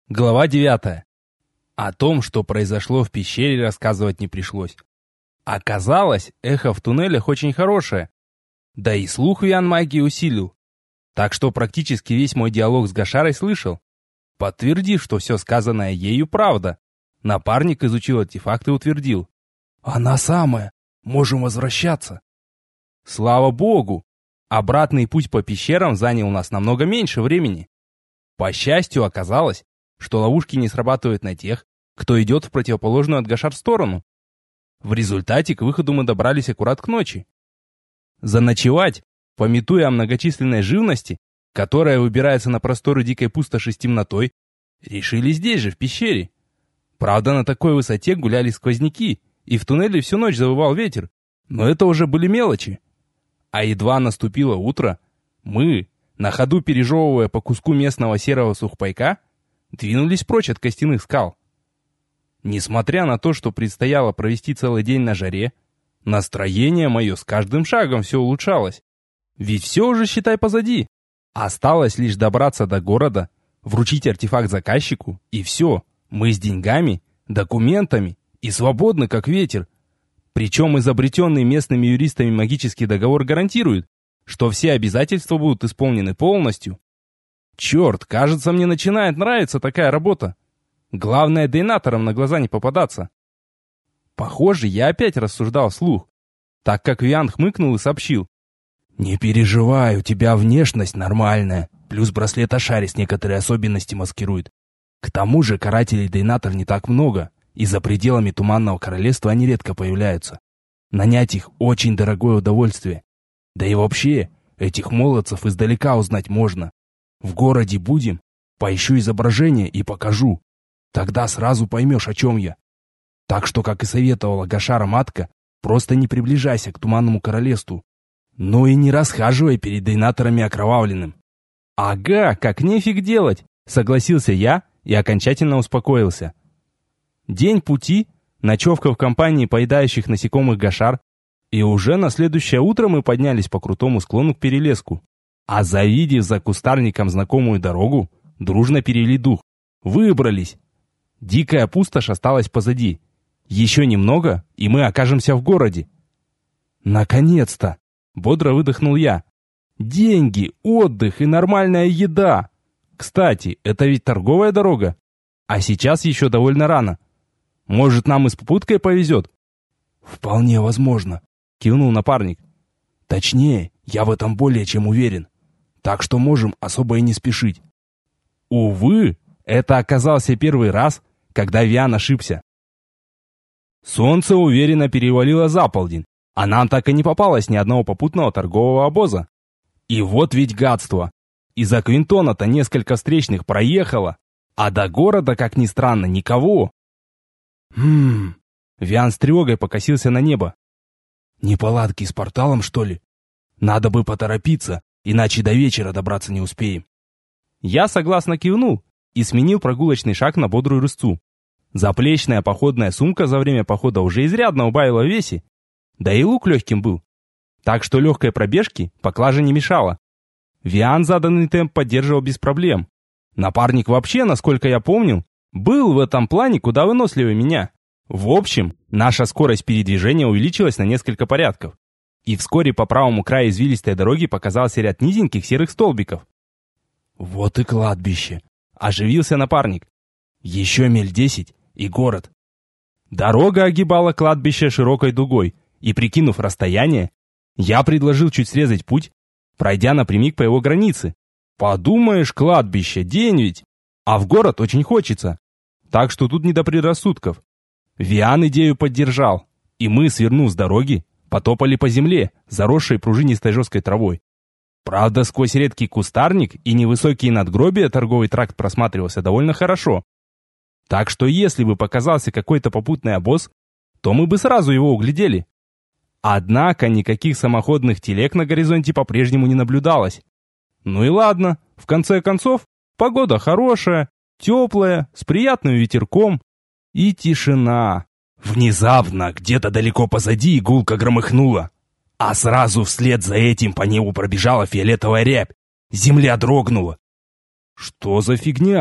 Глава 9. О том, что произошло в пещере, рассказывать не пришлось. Оказалось, эхо в туннелях очень хорошее. Да и слух Виан магии усилил. Так что практически весь мой диалог с Гашарой слышал. Подтвердив, что все сказанное ею правда. Напарник изучил артефакт и утвердил. «Она самая. Можем возвращаться». Слава богу! Обратный путь по пещерам занял у нас намного меньше времени. По счастью, оказалось, что ловушки не срабатывают на тех, кто идет в противоположную от Гашар сторону. В результате к выходу мы добрались аккурат к ночи. Заночевать, памятуя о многочисленной живности, которая выбирается на просторы дикой пустоши с темнотой, решили здесь же, в пещере. Правда, на такой высоте гуляли сквозняки, и в туннеле всю ночь завывал ветер, но это уже были мелочи. А едва наступило утро, мы, на ходу пережевывая по куску местного серого сухпайка, двинулись прочь от костяных скал. Несмотря на то, что предстояло провести целый день на жаре, настроение мое с каждым шагом все улучшалось. Ведь все уже, считай, позади. Осталось лишь добраться до города, вручить артефакт заказчику, и все. Мы с деньгами, документами и свободны, как ветер. Причем изобретенный местными юристами магический договор гарантирует, что все обязательства будут исполнены полностью. Черт, кажется, мне начинает нравиться такая работа. Главное, дейнаторам на глаза не попадаться. Похоже, я опять рассуждал вслух, так как Виан хмыкнул и сообщил. «Не переживай, у тебя внешность нормальная, плюс браслет Ашарис некоторые особенности маскирует. К тому же карателей дейнатор не так много, и за пределами Туманного Королевства они редко появляются. Нанять их очень дорогое удовольствие. Да и вообще, этих молодцев издалека узнать можно. В городе будем, поищу изображение и покажу. Тогда сразу поймешь, о чем я. Так что, как и советовала Гашара Матка, просто не приближайся к Туманному Королевству. Но и не расхаживай перед дейнаторами окровавленным». «Ага, как нефиг делать», — согласился я и окончательно успокоился. День пути, ночевка в компании поедающих насекомых Гашар, и уже на следующее утро мы поднялись по крутому склону к перелеску. А завидев за кустарником знакомую дорогу, дружно перевели дух. Выбрались. Дикая пустошь осталась позади. Еще немного, и мы окажемся в городе. Наконец-то! Бодро выдохнул я. Деньги, отдых и нормальная еда. Кстати, это ведь торговая дорога. А сейчас еще довольно рано. Может, нам и с попуткой повезет? Вполне возможно, кивнул напарник. Точнее, я в этом более чем уверен. Так что можем особо и не спешить. Увы, это оказался первый раз, когда Виан ошибся. Солнце уверенно перевалило за полдень, а нам так и не попалось ни одного попутного торгового обоза. И вот ведь гадство. Из-за Квинтона-то несколько встречных проехало, а до города, как ни странно, никого. Виан с тревогой покосился на небо. Неполадки с порталом, что ли? Надо бы поторопиться, иначе до вечера добраться не успеем. Я согласно кивнул и сменил прогулочный шаг на бодрую рысцу. Заплечная походная сумка за время похода уже изрядно убавила в весе, да и лук легким был. Так что легкой пробежке поклажа не мешала. Виан заданный темп поддерживал без проблем. Напарник вообще, насколько я помнил, был в этом плане куда выносливее меня. В общем, наша скорость передвижения увеличилась на несколько порядков. И вскоре по правому краю извилистой дороги показался ряд низеньких серых столбиков. «Вот и кладбище!» – оживился напарник. «Еще миль 10 и город». Дорога огибала кладбище широкой дугой, и, прикинув расстояние, я предложил чуть срезать путь, пройдя напрямик по его границе. Подумаешь, кладбище, день ведь, а в город очень хочется. Так что тут не до предрассудков. Виан идею поддержал, и мы, свернув с дороги, потопали по земле, заросшей пружинистой жесткой травой. Правда, сквозь редкий кустарник и невысокие надгробия торговый тракт просматривался довольно хорошо. Так что если бы показался какой-то попутный обоз, то мы бы сразу его углядели. Однако никаких самоходных телег на горизонте по-прежнему не наблюдалось. Ну и ладно, в конце концов, погода хорошая, теплая, с приятным ветерком и тишина. Внезапно, где-то далеко позади гулко громыхнуло, а сразу вслед за этим по небу пробежала фиолетовая рябь. Земля дрогнула. Что за фигня?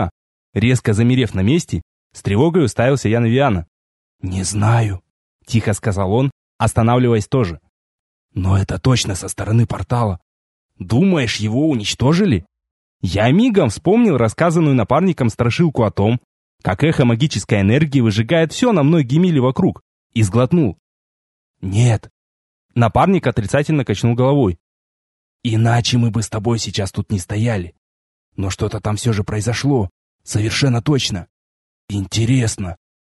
Резко замерев на месте, с тревогой уставился я на Виана. «Не знаю», — тихо сказал он, останавливаясь тоже. «Но это точно со стороны портала. Думаешь, его уничтожили?» Я мигом вспомнил рассказанную напарником страшилку о том, как эхо магической энергии выжигает все на многие мили вокруг, и сглотнул. «Нет». Напарник отрицательно качнул головой. «Иначе мы бы с тобой сейчас тут не стояли. Но что-то там все же произошло. Совершенно точно. Интересно».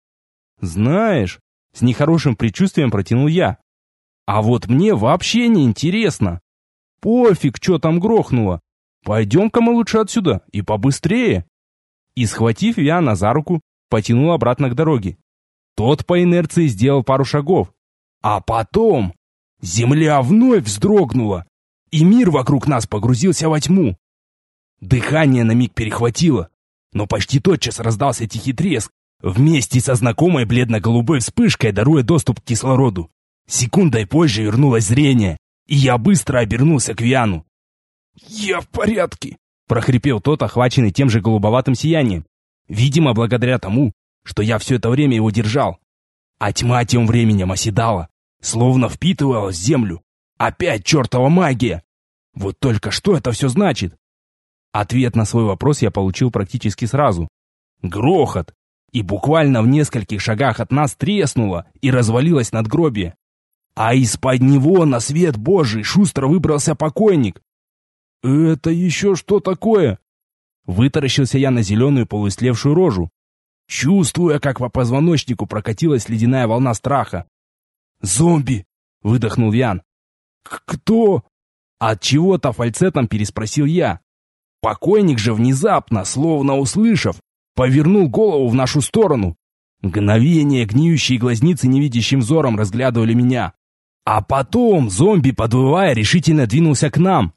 «Знаешь», — с нехорошим предчувствием протянул я. «А вот мне вообще не интересно. Пофиг, что там грохнуло. Пойдем-ка мы лучше отсюда, и побыстрее». И, схватив Виана за руку, потянул обратно к дороге. Тот по инерции сделал пару шагов. А потом земля вновь вздрогнула, и мир вокруг нас погрузился во тьму. Дыхание на миг перехватило, но почти тотчас раздался тихий треск, вместе со знакомой бледно-голубой вспышкой даруя доступ к кислороду. Секундой позже вернулось зрение, и я быстро обернулся к Виану. «Я в порядке», — прохрипел тот, охваченный тем же голубоватым сиянием. Видимо, благодаря тому, что я все это время его держал. А тьма тем временем оседала, словно впитывалась в землю. Опять чертова магия! Вот только что это все значит? Ответ на свой вопрос я получил практически сразу. Грохот! И буквально в нескольких шагах от нас треснуло и развалилось надгробие. А из-под него на свет Божий шустро выбрался покойник. «Это еще что такое?» Вытаращился я на зеленую полуислевшую рожу, чувствуя, как по позвоночнику прокатилась ледяная волна страха. «Зомби!» — выдохнул Ян. «Кто?» От чего-то фальцетом переспросил я. Покойник же внезапно, словно услышав, повернул голову в нашу сторону. Мгновение гниющие глазницы невидящим взором разглядывали меня. А потом зомби, подвывая, решительно двинулся к нам.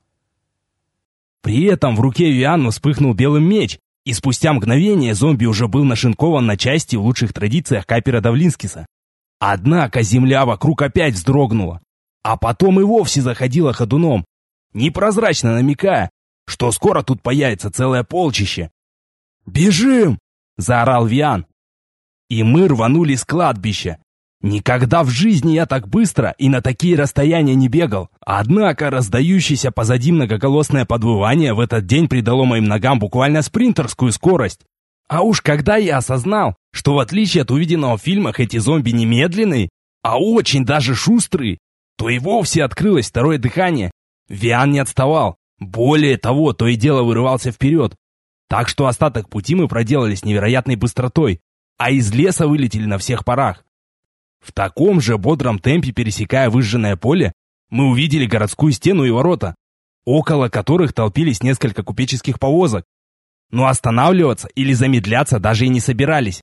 При этом в руке Виана вспыхнул белый меч, и спустя мгновение зомби уже был нашинкован на части в лучших традициях Капера Давлинскиса. Однако земля вокруг опять вздрогнула, а потом и вовсе заходила ходуном, непрозрачно намекая, что скоро тут появится целое полчище. «Бежим!» — заорал Виан. И мы рванули с кладбища. Никогда в жизни я так быстро и на такие расстояния не бегал. Однако раздающееся позади многоголосное подвывание в этот день придало моим ногам буквально спринтерскую скорость. А уж когда я осознал, что в отличие от увиденного в фильмах эти зомби не медленные, а очень даже шустрые, то и вовсе открылось второе дыхание. Виан не отставал. Более того, то и дело вырывался вперед. Так что остаток пути мы проделали с невероятной быстротой, а из леса вылетели на всех парах. В таком же бодром темпе, пересекая выжженное поле, мы увидели городскую стену и ворота, около которых толпились несколько купеческих повозок. Но останавливаться или замедляться даже и не собирались.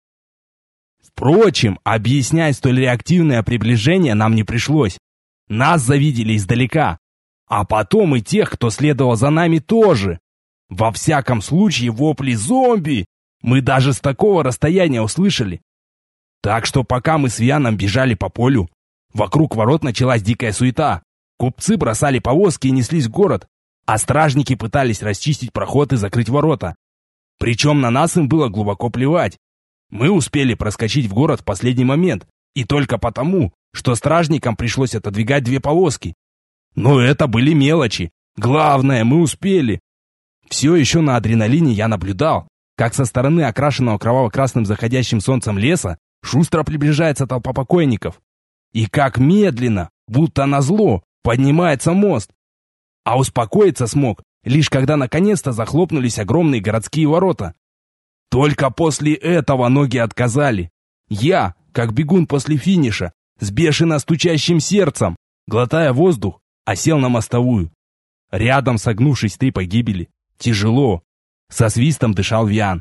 Впрочем, объяснять столь реактивное приближение нам не пришлось. Нас завидели издалека, а потом и тех, кто следовал за нами, тоже. Во всяком случае, вопли «зомби» мы даже с такого расстояния услышали. Так что пока мы с Вианом бежали по полю, вокруг ворот началась дикая суета. Купцы бросали повозки и неслись в город, а стражники пытались расчистить проход и закрыть ворота. Причем на нас им было глубоко плевать. Мы успели проскочить в город в последний момент, и только потому, что стражникам пришлось отодвигать 2 повозки. Но это были мелочи. Главное, мы успели. Все еще на адреналине я наблюдал, как со стороны окрашенного кроваво-красным заходящим солнцем леса шустро приближается толпа покойников. И как медленно, будто назло, поднимается мост. А успокоиться смог, лишь когда наконец-то захлопнулись огромные городские ворота. Только после этого ноги отказали. Я, как бегун после финиша, с бешено стучащим сердцем, глотая воздух, осел на мостовую. Рядом, согнувшись 3 погибели, тяжело, со свистом дышал Виан.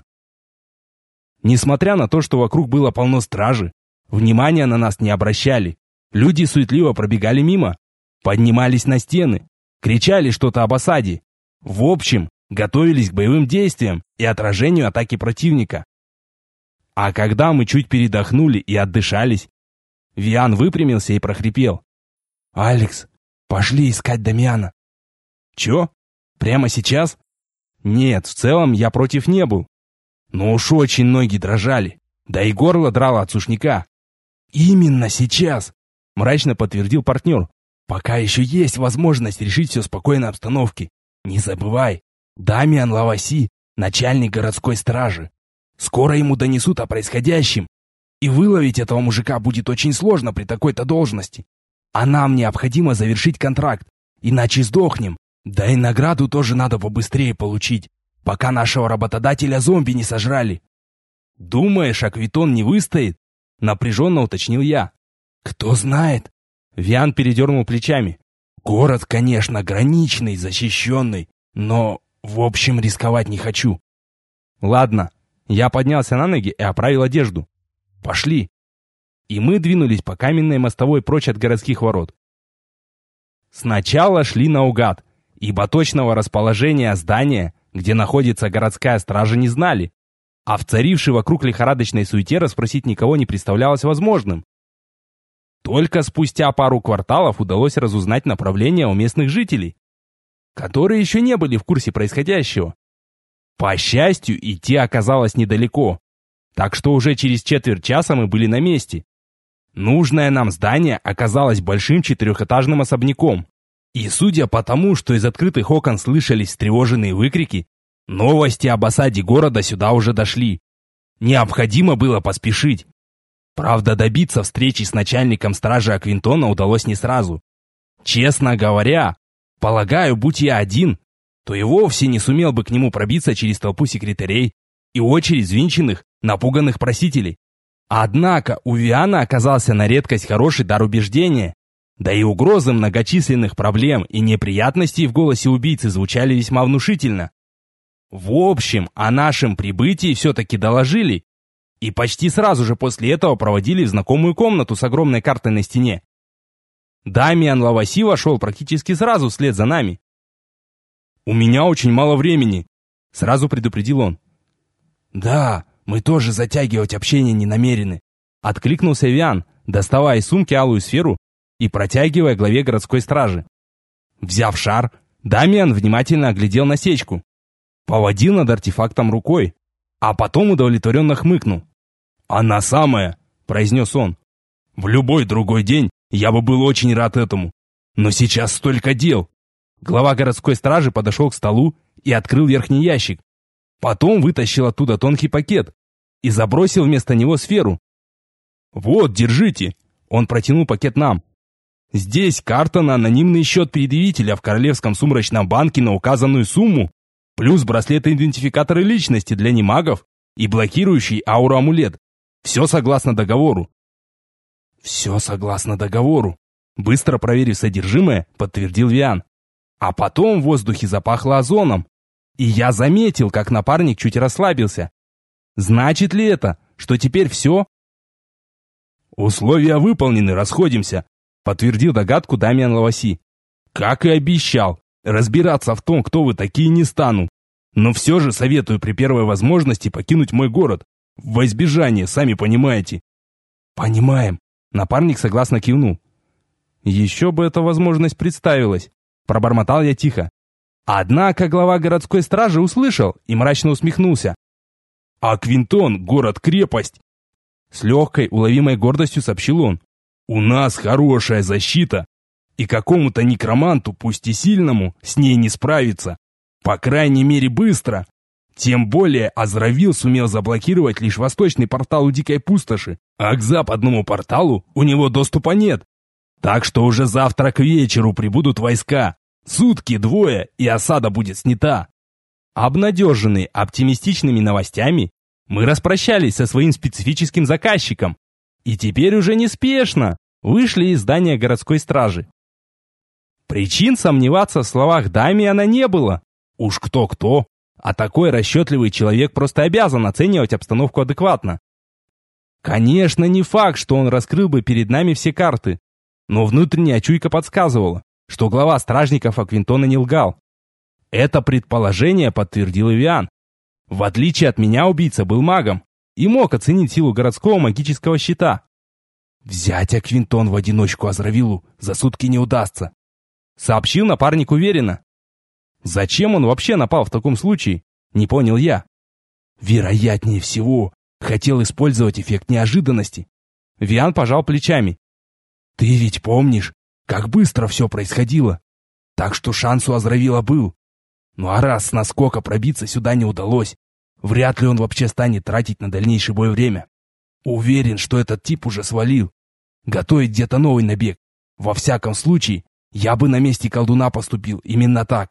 Несмотря на то, что вокруг было полно стражи, внимания на нас не обращали. Люди суетливо пробегали мимо, поднимались на стены, кричали что-то об осаде. В общем, готовились к боевым действиям и отражению атаки противника. А когда мы чуть передохнули и отдышались, Виан выпрямился и прохрипел: «Алекс, пошли искать Дамиана». «Чё? Прямо сейчас?» Нет, в целом я против не был. но уж очень ноги дрожали, да и горло драло от сушняка. «Именно сейчас», — мрачно подтвердил партнер, «пока еще есть возможность решить все в спокойной обстановке. Не забывай, Дамиан Лаваси — начальник городской стражи. Скоро ему донесут о происходящем, и выловить этого мужика будет очень сложно при такой-то должности. А нам необходимо завершить контракт, иначе сдохнем. Да и награду тоже надо побыстрее получить, пока нашего работодателя зомби не сожрали». «Думаешь, Аквитон не выстоит?» — напряженно уточнил я. «Кто знает?» — Виан передернул плечами. «Город, конечно, граничный, защищенный, но, в общем, рисковать не хочу». «Ладно». Я поднялся на ноги и оправил одежду. «Пошли». И мы двинулись по каменной мостовой прочь от городских ворот. Сначала шли наугад, ибо точного расположения здания, где находится городская стража, не знали, а в царившей вокруг лихорадочной суете расспросить никого не представлялось возможным. Только спустя пару кварталов удалось разузнать направление у местных жителей, которые еще не были в курсе происходящего. По счастью, идти оказалось недалеко, так что уже через четверть часа мы были на месте. Нужное нам здание оказалось большим четырехэтажным особняком, и судя по тому, что из открытых окон слышались встревоженные выкрики, новости об осаде города сюда уже дошли. Необходимо было поспешить. Правда, добиться встречи с начальником стражи Аквинтона удалось не сразу. Честно говоря, полагаю, будь я один, то и вовсе не сумел бы к нему пробиться через толпу секретарей и очередь взвинченных, напуганных просителей. Однако у Виана оказался на редкость хороший дар убеждения, да и угрозы многочисленных проблем и неприятностей в голосе убийцы звучали весьма внушительно. В общем, о нашем прибытии все-таки доложили, и почти сразу же после этого проводили в знакомую комнату с огромной картой на стене. Дамиан Лаваси вошел практически сразу вслед за нами. «У меня очень мало времени», — сразу предупредил он. «Да, мы тоже затягивать общение не намерены», — откликнулся Виан, доставая из сумки алую сферу и протягивая главе городской стражи. Взяв шар, Дамиан внимательно оглядел насечку, поводил над артефактом рукой, а потом удовлетворенно хмыкнул. «Она самая», — произнес он. «В любой другой день я бы был очень рад этому, но сейчас столько дел». Глава городской стражи подошел к столу и открыл верхний ящик. Потом вытащил оттуда тонкий пакет и забросил вместо него сферу. «Вот, держите!» Он протянул пакет нам. «Здесь карта на анонимный счет предъявителя в Королевском сумрачном банке на указанную сумму, плюс браслеты-идентификаторы личности для немагов и блокирующий ауру амулет. Все согласно договору». «Все согласно договору», быстро проверив содержимое, подтвердил Виан. А потом в воздухе запахло озоном, и я заметил, как напарник чуть расслабился. Значит ли это, что теперь все? «Условия выполнены, расходимся», подтвердил догадку Дамиан Лаваси. «Как и обещал, разбираться в том, кто вы такие, не стану. Но все же советую при первой возможности покинуть мой город. Во избежание, сами понимаете». «Понимаем», напарник согласно кивнул. «Еще бы эта возможность представилась», пробормотал я тихо. Однако глава городской стражи услышал и мрачно усмехнулся. «Аквинтон, город-крепость!» С легкой, уловимой гордостью сообщил он. «У нас хорошая защита, и какому-то некроманту, пусть и сильному, с ней не справиться. По крайней мере быстро. Тем более Азравил сумел заблокировать лишь восточный портал у Дикой Пустоши, а к западному порталу у него доступа нет. Так что уже завтра к вечеру прибудут войска. Сутки, двое, и осада будет снята». Обнадеженные оптимистичными новостями, мы распрощались со своим специфическим заказчиком и теперь уже неспешно вышли из здания городской стражи. Причин сомневаться в словах Дамиана не было. Уж кто-кто, а такой расчетливый человек просто обязан оценивать обстановку адекватно. Конечно, не факт, что он раскрыл бы перед нами все карты, но внутренняя чуйка подсказывала, что глава стражников Аквинтона не лгал. Это предположение подтвердил и Виан. В отличие от меня, убийца был магом и мог оценить силу городского магического щита. «Взять Аквинтон в одиночку Азравилу за сутки не удастся», сообщил напарник уверенно. «Зачем он вообще напал в таком случае?» Не понял я. Вероятнее всего, хотел использовать эффект неожиданности. Виан пожал плечами. Ты ведь помнишь, как быстро все происходило? Так что шанс у Азравила был. Ну а раз с наскока пробиться сюда не удалось, вряд ли он вообще станет тратить на дальнейший бой время. Уверен, что этот тип уже свалил. Готовит где-то новый набег. Во всяком случае, я бы на месте колдуна поступил именно так.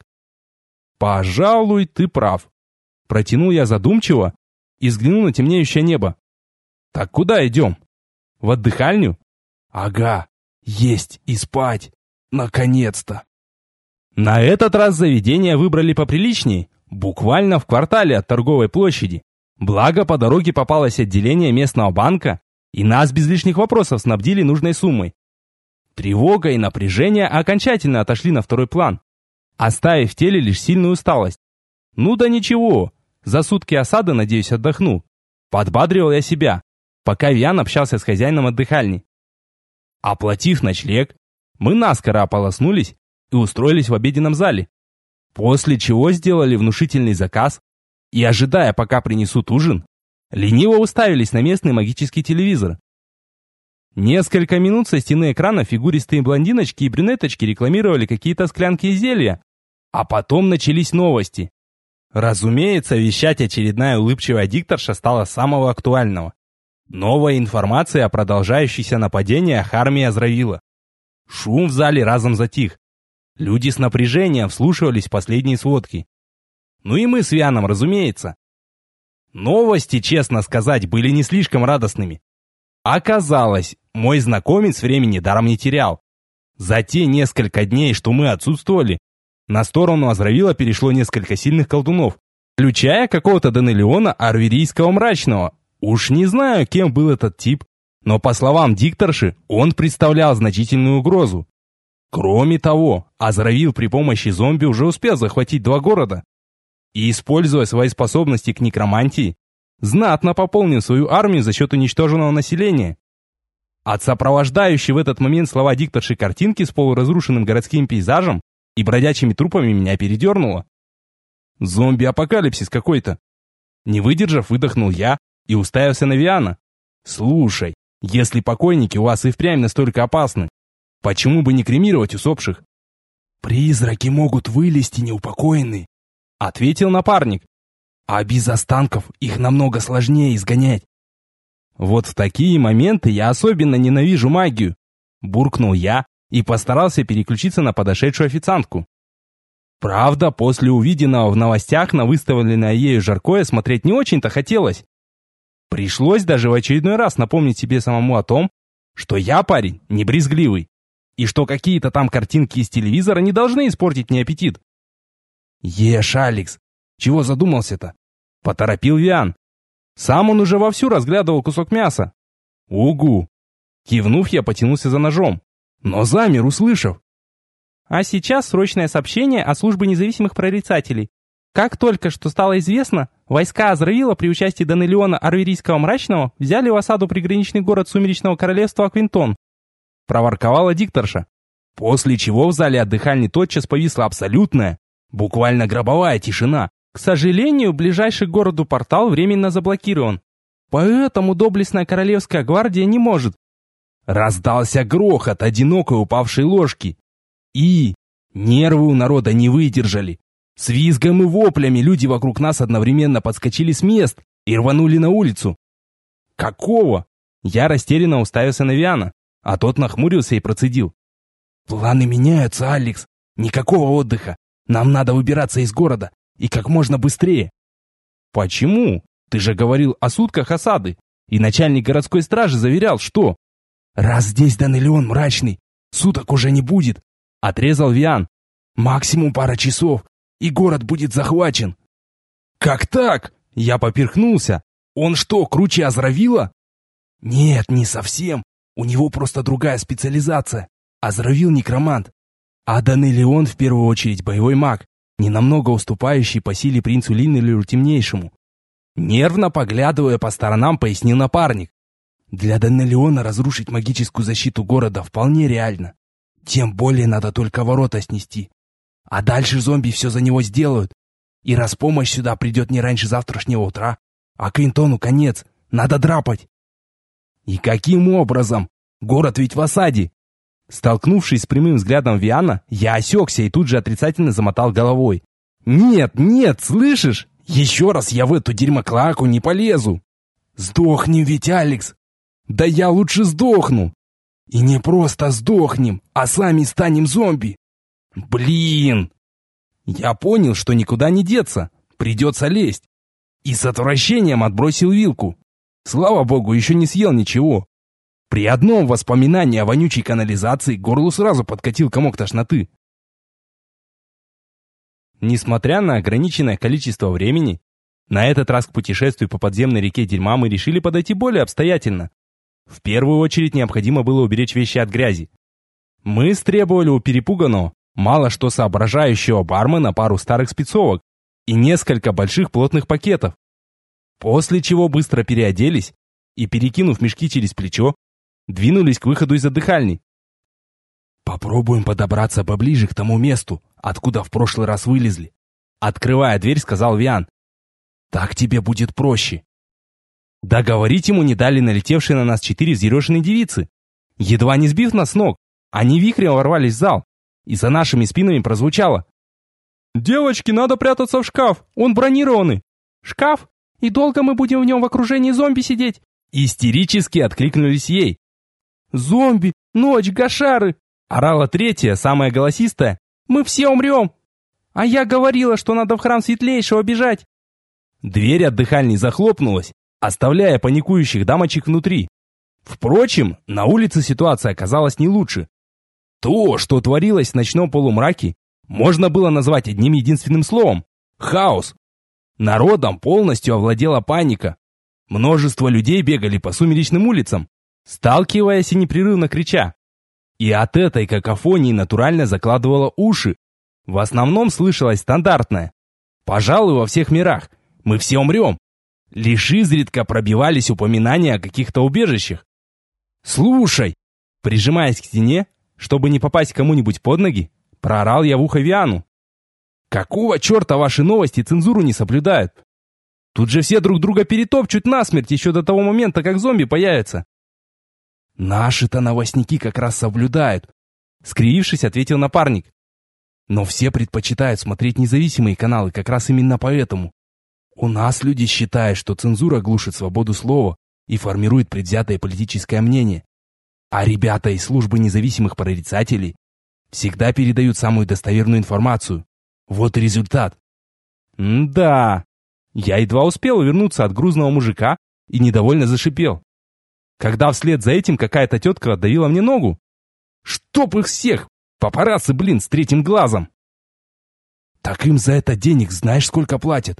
Пожалуй, ты прав. Протянул я задумчиво и взглянул на темнеющее небо. Так куда идем? В отдыхальню? Ага, есть и спать. Наконец-то. На этот раз заведение выбрали поприличнее, буквально в квартале от торговой площади. Благо, по дороге попалось отделение местного банка, и нас без лишних вопросов снабдили нужной суммой. Тревога и напряжение окончательно отошли на второй план, оставив в теле лишь сильную усталость. Ну да ничего, за сутки осады, надеюсь, отдохну. Подбадривал я себя, пока Виан общался с хозяином отдыхальни. Оплатив ночлег, мы наскоро ополоснулись и устроились в обеденном зале, после чего сделали внушительный заказ и, ожидая, пока принесут ужин, лениво уставились на местный магический телевизор. Несколько минут со стены экрана фигуристые блондиночки и брюнеточки рекламировали какие-то склянки и зелья, а потом начались новости. Разумеется, вещать очередная улыбчивая дикторша стала самого актуального. Новая информация о продолжающихся нападениях армии Азравила. Шум в зале разом затих. Люди с напряжением вслушивались в последние сводки. Ну и мы с Вианом, разумеется. Новости, честно сказать, были не слишком радостными. Оказалось, мой знакомец времени даром не терял. За те несколько дней, что мы отсутствовали, на сторону Азравила перешло несколько сильных колдунов, включая какого-то Данелиона Арверийского Мрачного. Уж не знаю, кем был этот тип, но по словам дикторши, он представлял значительную угрозу. Кроме того, Азравил при помощи зомби уже успел захватить 2 города. И, используя свои способности к некромантии, знатно пополнил свою армию за счет уничтоженного населения. От сопровождающей в этот момент слова дикторши картинки с полуразрушенным городским пейзажем и бродячими трупами меня передернуло. Зомби-апокалипсис какой-то. Не выдержав, выдохнул я и уставился на Виана. Слушай, если покойники у вас и впрямь настолько опасны, почему бы не кремировать усопших? Призраки могут вылезти неупокоенные, ответил напарник. А без останков их намного сложнее изгонять. Вот в такие моменты я особенно ненавижу магию, буркнул я и постарался переключиться на подошедшую официантку. Правда, после увиденного в новостях на выставленное ею жаркое смотреть не очень-то хотелось. Пришлось даже в очередной раз напомнить себе самому о том, что я парень не брезгливый, и что какие-то там картинки из телевизора не должны испортить мне аппетит. Ешь, Алекс, чего задумался-то? Поторопил Виан. Сам он уже вовсю разглядывал кусок мяса. Угу. Кивнув, я потянулся за ножом, но замер, услышав. А сейчас срочное сообщение от службы независимых прорицателей. Как только что стало известно, войска Азравила при участии Данелиона Арверийского Мрачного взяли в осаду приграничный город Сумеречного Королевства Аквинтон. Проворковала дикторша. После чего в зале отдыхальни тотчас повисла абсолютная, буквально гробовая тишина. К сожалению, ближайший к городу портал временно заблокирован. Поэтому доблестная королевская гвардия не может. Раздался грохот одинокой упавшей ложки. И нервы у народа не выдержали. С визгом и воплями люди вокруг нас одновременно подскочили с мест и рванули на улицу. Какого? Я растерянно уставился на Виана, а тот нахмурился и процедил. Планы меняются, Алекс. Никакого отдыха. Нам надо выбираться из города. И как можно быстрее. Почему? Ты же говорил о сутках осады. И начальник городской стражи заверял, что... Раз здесь Данелион Мрачный, суток уже не будет. Отрезал Виан. Максимум пара часов, и город будет захвачен. Как так? Я поперхнулся. Он что, круче Азравила? Нет, не совсем. У него просто другая специализация. Азравил некромант. А Данелион в первую очередь боевой маг, не намного уступающий по силе принцу Линнелю Темнейшему. Нервно поглядывая по сторонам, пояснил напарник. Для Данелиона разрушить магическую защиту города вполне реально. Тем более надо только ворота снести. А дальше зомби все за него сделают. И раз помощь сюда придет не раньше завтрашнего утра, А Кейнтону конец. Надо драпать. И каким образом? Город ведь в осаде. Столкнувшись с прямым взглядом Виана, я осекся и тут же отрицательно замотал головой. Нет, нет, слышишь? Еще раз я в эту дерьмоклаку не полезу. Сдохнем ведь, Алекс. Да я лучше сдохну. И не просто сдохнем, а сами станем зомби. Блин. Я понял, что никуда не деться. Придется лезть. И с отвращением отбросил вилку. Слава богу, еще не съел ничего. При одном воспоминании о вонючей канализации к горлу сразу подкатил комок тошноты. Несмотря на ограниченное количество времени, на этот раз к путешествию по подземной реке дерьма мы решили подойти более обстоятельно. В первую очередь необходимо было уберечь вещи от грязи. Мы стребовали у перепуганного, мало что соображающего бармена пару старых спецовок и несколько больших плотных пакетов. После чего быстро переоделись и, перекинув мешки через плечо, двинулись к выходу из отдыхальни. «Попробуем подобраться поближе к тому месту, откуда в прошлый раз вылезли», открывая дверь, сказал Виан. «Так тебе будет проще». Договорить ему не дали налетевшие на нас 4 взъерошенные девицы. Едва не сбив нас с ног, они вихрем ворвались в зал, и за нашими спинами прозвучало: «Девочки, надо прятаться в шкаф, он бронированный». «Шкаф? И долго мы будем в нем в окружении зомби сидеть?» Истерически откликнулись ей. «Зомби! Ночь, гашары!» Орала третья, самая голосистая. «Мы все умрем!» «А я говорила, что надо в храм Светлейшего бежать!» Дверь отдыхальни захлопнулась, оставляя паникующих дамочек внутри. Впрочем, на улице ситуация оказалась не лучше. То, что творилось в ночном полумраке, можно было назвать одним единственным словом – хаос. Народом полностью овладела паника. Множество людей бегали по сумеречным улицам, сталкиваясь и непрерывно крича. И от этой какофонии натурально закладывало уши. В основном слышалось стандартное: «Пожалуй, во всех мирах. Мы все умрем». Лишь изредка пробивались упоминания о каких-то убежищах. «Слушай!» Прижимаясь к стене, чтобы не попасть кому-нибудь под ноги, проорал я в ухо Виану. «Какого черта ваши новости цензуру не соблюдают? Тут же все друг друга перетопчут насмерть еще до того момента, как зомби появятся». «Наши-то новостники как раз соблюдают», скривившись, ответил напарник. «Но все предпочитают смотреть независимые каналы как раз именно поэтому. У нас люди считают, что цензура глушит свободу слова и формирует предвзятое политическое мнение. А ребята из службы независимых прорицателей всегда передают самую достоверную информацию. Вот и результат». Да, я едва успел увернуться от грузного мужика и недовольно зашипел, когда вслед за этим какая-то тетка отдавила мне ногу. «Чтоб их всех! Папарацци, блин, с третьим глазом!» «Так им за это денег знаешь, сколько платят?»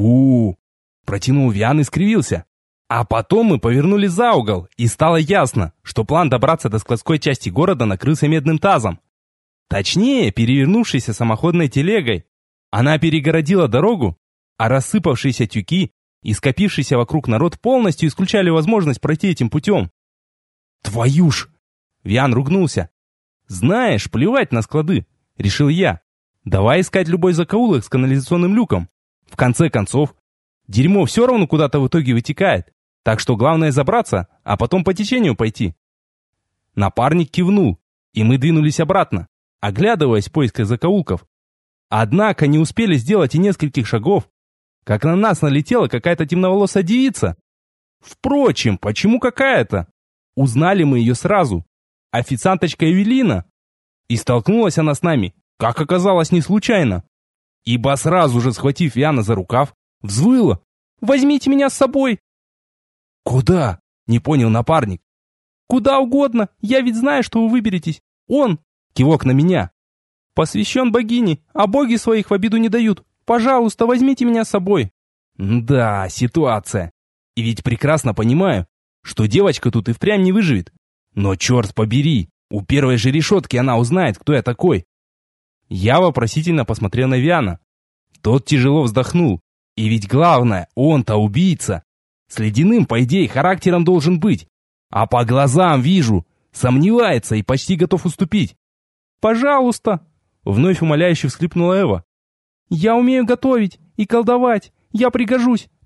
Протянул Виан и скривился. А потом мы повернули за угол, и стало ясно, что план добраться до складской части города накрылся медным тазом. Точнее, перевернувшейся самоходной телегой. Она перегородила дорогу, а рассыпавшиеся тюки и скопившийся вокруг народ полностью исключали возможность пройти этим путем. «Твою ж!» Виан ругнулся. «Знаешь, плевать на склады», — решил я. «Давай искать любой закоулок с канализационным люком. В конце концов, дерьмо все равно куда-то в итоге вытекает, так что главное забраться, а потом по течению пойти». Напарник кивнул, и мы двинулись обратно, оглядываясь в поисках закоулков. Однако не успели сделать и нескольких шагов, как на нас налетела какая-то темноволосая девица. Впрочем, почему какая-то? Узнали мы ее сразу. Официанточка Эвелина. И столкнулась она с нами, как оказалось, не случайно. Ибо сразу же, схватив Виана за рукав, взвыла: «Возьмите меня с собой!» «Куда?» — не понял напарник. «Куда угодно, я ведь знаю, что вы выберетесь. Он!» — кивок на меня. «Посвящен богине, а боги своих в обиду не дают. Пожалуйста, возьмите меня с собой». Да, ситуация. И ведь прекрасно понимаю, что девочка тут и впрямь не выживет. Но черт побери, у первой же решетки она узнает, кто я такой. Я вопросительно посмотрел на Виана. Тот тяжело вздохнул. И ведь главное, он-то убийца. С ледяным, по идее, характером должен быть. А по глазам вижу, сомневается и почти готов уступить. «Пожалуйста!» — вновь умоляюще всхлипнула Эва. «Я умею готовить и колдовать. Я пригожусь.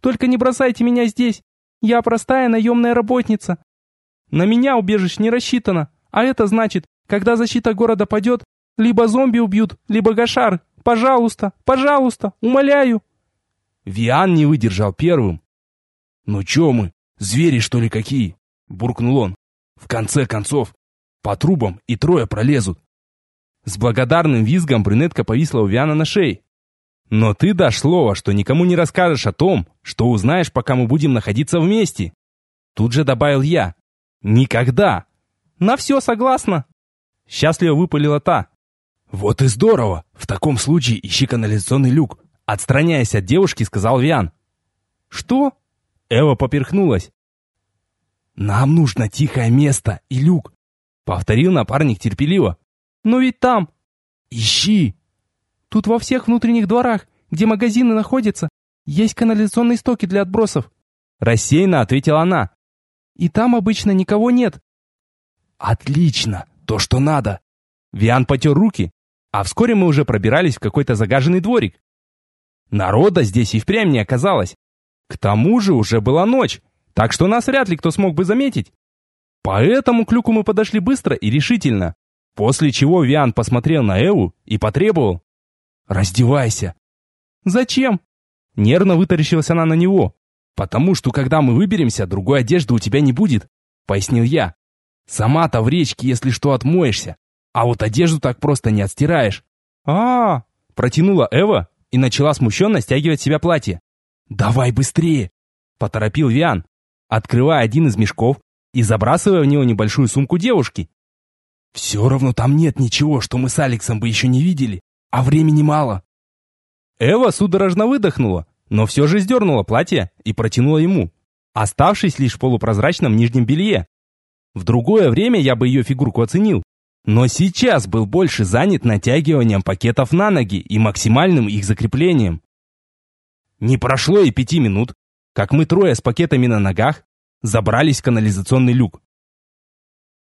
Только не бросайте меня здесь. Я простая наемная работница. На меня убежище не рассчитано. А это значит, когда защита города падет, либо зомби убьют, либо Гашар. Пожалуйста, пожалуйста, умоляю». Виан не выдержал первым. «Ну чё мы, звери что ли какие?» — буркнул он. «В конце концов, по трубам и трое пролезут». С благодарным визгом брюнетка повисла у Виана на шее. «Но ты дашь слово, что никому не расскажешь о том, что узнаешь, пока мы будем находиться вместе». Тут же добавил я. «Никогда!» «На все согласна!» Счастливо выпалила та. «Вот и здорово! В таком случае ищи канализационный люк!» Отстраняясь от девушки, сказал Виан. «Что?» Эва поперхнулась. «Нам нужно тихое место и люк!» Повторил напарник терпеливо. «Но ведь там...» «Ищи!» «Тут во всех внутренних дворах, где магазины находятся, есть канализационные стоки для отбросов», рассеянно ответила она. «И там обычно никого нет». «Отлично! То, что надо!» Виан потер руки, а вскоре мы уже пробирались в какой-то загаженный дворик. Народа здесь и впрямь не оказалось. К тому же уже была ночь, так что нас вряд ли кто смог бы заметить. Поэтому к люку мы подошли быстро и решительно, после чего Виан посмотрел на Эву и потребовал: «Раздевайся!» «Зачем?» Нервно вытаращилась она на него. «Потому что, когда мы выберемся, другой одежды у тебя не будет», — пояснил я. «Сама-то в речке, если что, отмоешься, а вот одежду так просто не отстираешь». Протянула Эва и начала смущенно стягивать с себя платье. «Давай быстрее!» — поторопил Виан, открывая один из мешков и забрасывая в него небольшую сумку девушки. «Все равно там нет ничего, что мы с Алексом бы еще не видели, а времени мало». Эва судорожно выдохнула, но все же сдернула платье и протянула ему, оставшись лишь в полупрозрачном нижнем белье. В другое время я бы ее фигурку оценил, но сейчас был больше занят натягиванием пакетов на ноги и максимальным их закреплением. Не прошло и 5 минут, как мы трое с пакетами на ногах забрались в канализационный люк.